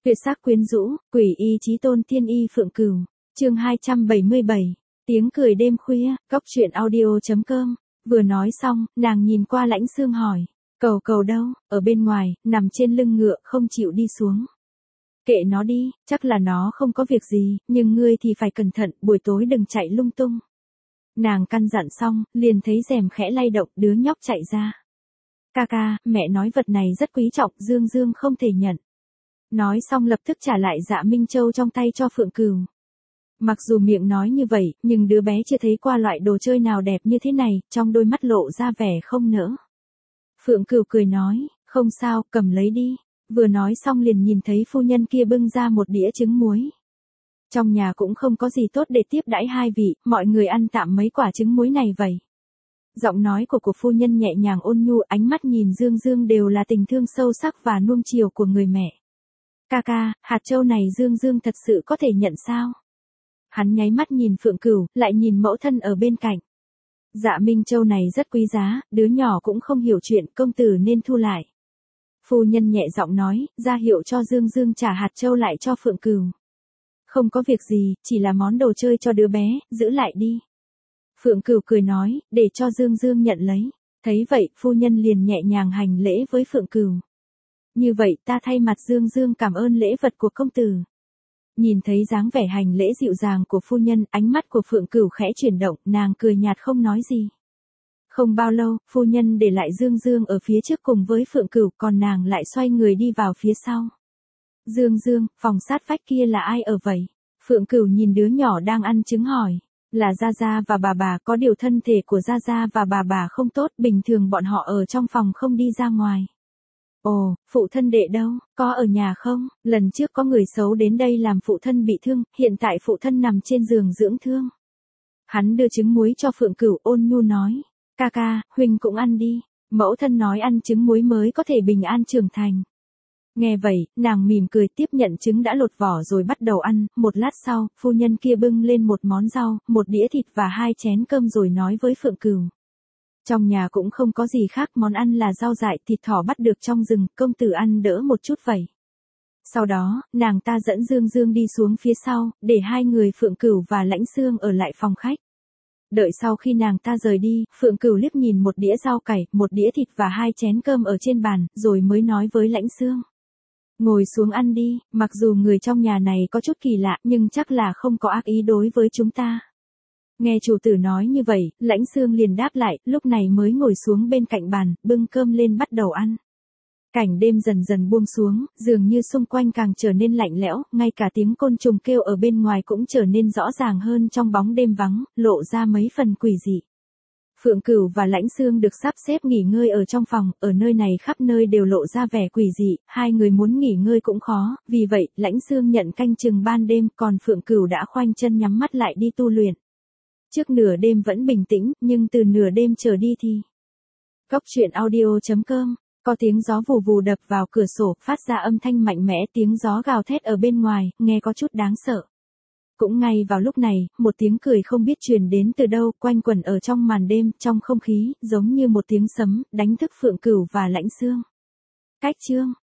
Tuyệt sắc quyến rũ, quỷ y chí tôn tiên y Phượng Cửu. Chương 277. Tiếng cười đêm khuya, coctruyện audio.com. Vừa nói xong, nàng nhìn qua Lãnh Xương hỏi, Cầu Cầu đâu? Ở bên ngoài, nằm trên lưng ngựa không chịu đi xuống. Kệ nó đi, chắc là nó không có việc gì, nhưng ngươi thì phải cẩn thận, buổi tối đừng chạy lung tung. Nàng căn dặn xong, liền thấy rèm khẽ lay động, đứa nhóc chạy ra. Ca, mẹ nói vật này rất quý trọng, Dương Dương không thể nhận. Nói xong lập tức trả lại Dạ Minh Châu trong tay cho Phượng Cửu. Mặc dù miệng nói như vậy, nhưng đứa bé chưa thấy qua loại đồ chơi nào đẹp như thế này, trong đôi mắt lộ ra vẻ không nỡ. Phượng Cửu cười nói, không sao, cầm lấy đi. Vừa nói xong liền nhìn thấy phu nhân kia bưng ra một đĩa trứng muối. Trong nhà cũng không có gì tốt để tiếp đãi hai vị, mọi người ăn tạm mấy quả trứng muối này vậy. Giọng nói của phu nhân nhẹ nhàng ôn nhu, ánh mắt nhìn Dương Dương đều là tình thương sâu sắc và nuông chiều của người mẹ. Ca, hạt châu này Dương Dương thật sự có thể nhận sao? Hắn nháy mắt nhìn Phượng Cửu, lại nhìn mẫu thân ở bên cạnh. Dạ Minh Châu này rất quý giá, đứa nhỏ cũng không hiểu chuyện, công tử nên thu lại. Phu nhân nhẹ giọng nói, ra hiệu cho Dương Dương trả hạt châu lại cho Phượng Cửu. Không có việc gì, chỉ là món đồ chơi cho đứa bé, giữ lại đi. Phượng Cửu cười nói, để cho Dương Dương nhận lấy. Thấy vậy, phu nhân liền nhẹ nhàng hành lễ với Phượng Cửu. Như vậy ta thay mặt Dương Dương cảm ơn lễ vật của công tử. Nhìn thấy dáng vẻ hành lễ dịu dàng của phu nhân, ánh mắt của Phượng Cửu khẽ chuyển động, nàng cười nhạt không nói gì. Không bao lâu, phu nhân để lại Dương Dương ở phía trước cùng với Phượng Cửu, còn nàng lại xoay người đi vào phía sau. Dương Dương, phòng sát vách kia là ai ở vậy? Phượng Cửu nhìn đứa nhỏ đang ăn trứng hỏi. Là Gia Gia và bà, có điều thân thể của Gia Gia và bà không tốt, bình thường bọn họ ở trong phòng không đi ra ngoài. Ồ, phụ thân đệ đâu, có ở nhà không? Lần trước có người xấu đến đây làm phụ thân bị thương, hiện tại phụ thân nằm trên giường dưỡng thương. Hắn đưa trứng muối cho Phượng Cửu, ôn nhu nói. Ca, huynh cũng ăn đi. Mẫu thân nói ăn trứng muối mới có thể bình an trưởng thành. Nghe vậy, nàng mỉm cười tiếp nhận trứng đã lột vỏ rồi bắt đầu ăn. Một lát sau, phu nhân kia bưng lên một món rau, một đĩa thịt và 2 chén cơm rồi nói với Phượng Cửu. Trong nhà cũng không có gì khác, món ăn là rau dại thịt thỏ bắt được trong rừng, công tử ăn đỡ một chút vậy. Sau đó, nàng ta dẫn Dương Dương đi xuống phía sau, để hai người Phượng Cửu và Lãnh Xương ở lại phòng khách. Đợi sau khi nàng ta rời đi, Phượng Cửu liếc nhìn một đĩa rau cải, một đĩa thịt và 2 chén cơm ở trên bàn, rồi mới nói với Lãnh Xương. Ngồi xuống ăn đi, mặc dù người trong nhà này có chút kỳ lạ, nhưng chắc là không có ác ý đối với chúng ta. Nghe chủ tử nói như vậy, Lãnh Xương liền đáp lại, lúc này mới ngồi xuống bên cạnh bàn, bưng cơm lên bắt đầu ăn. Cảnh đêm dần dần buông xuống, dường như xung quanh càng trở nên lạnh lẽo, ngay cả tiếng côn trùng kêu ở bên ngoài cũng trở nên rõ ràng hơn trong bóng đêm vắng, lộ ra mấy phần quỷ dị. Phượng Cửu và Lãnh Xương được sắp xếp nghỉ ngơi ở trong phòng, ở nơi này khắp nơi đều lộ ra vẻ quỷ dị, hai người muốn nghỉ ngơi cũng khó, vì vậy, Lãnh Xương nhận canh chừng ban đêm, còn Phượng Cửu đã khoanh chân nhắm mắt lại đi tu luyện. Trước nửa đêm vẫn bình tĩnh, nhưng từ nửa đêm trở đi thì... coctruyện audio.com. Có tiếng gió vù vù đập vào cửa sổ, phát ra âm thanh mạnh mẽ, tiếng gió gào thét ở bên ngoài, nghe có chút đáng sợ. Cũng ngay vào lúc này, một tiếng cười không biết truyền đến từ đâu, quanh quẩn ở trong màn đêm, trong không khí, giống như một tiếng sấm, đánh thức Phượng Cửu và Lãnh Xương. Cách chương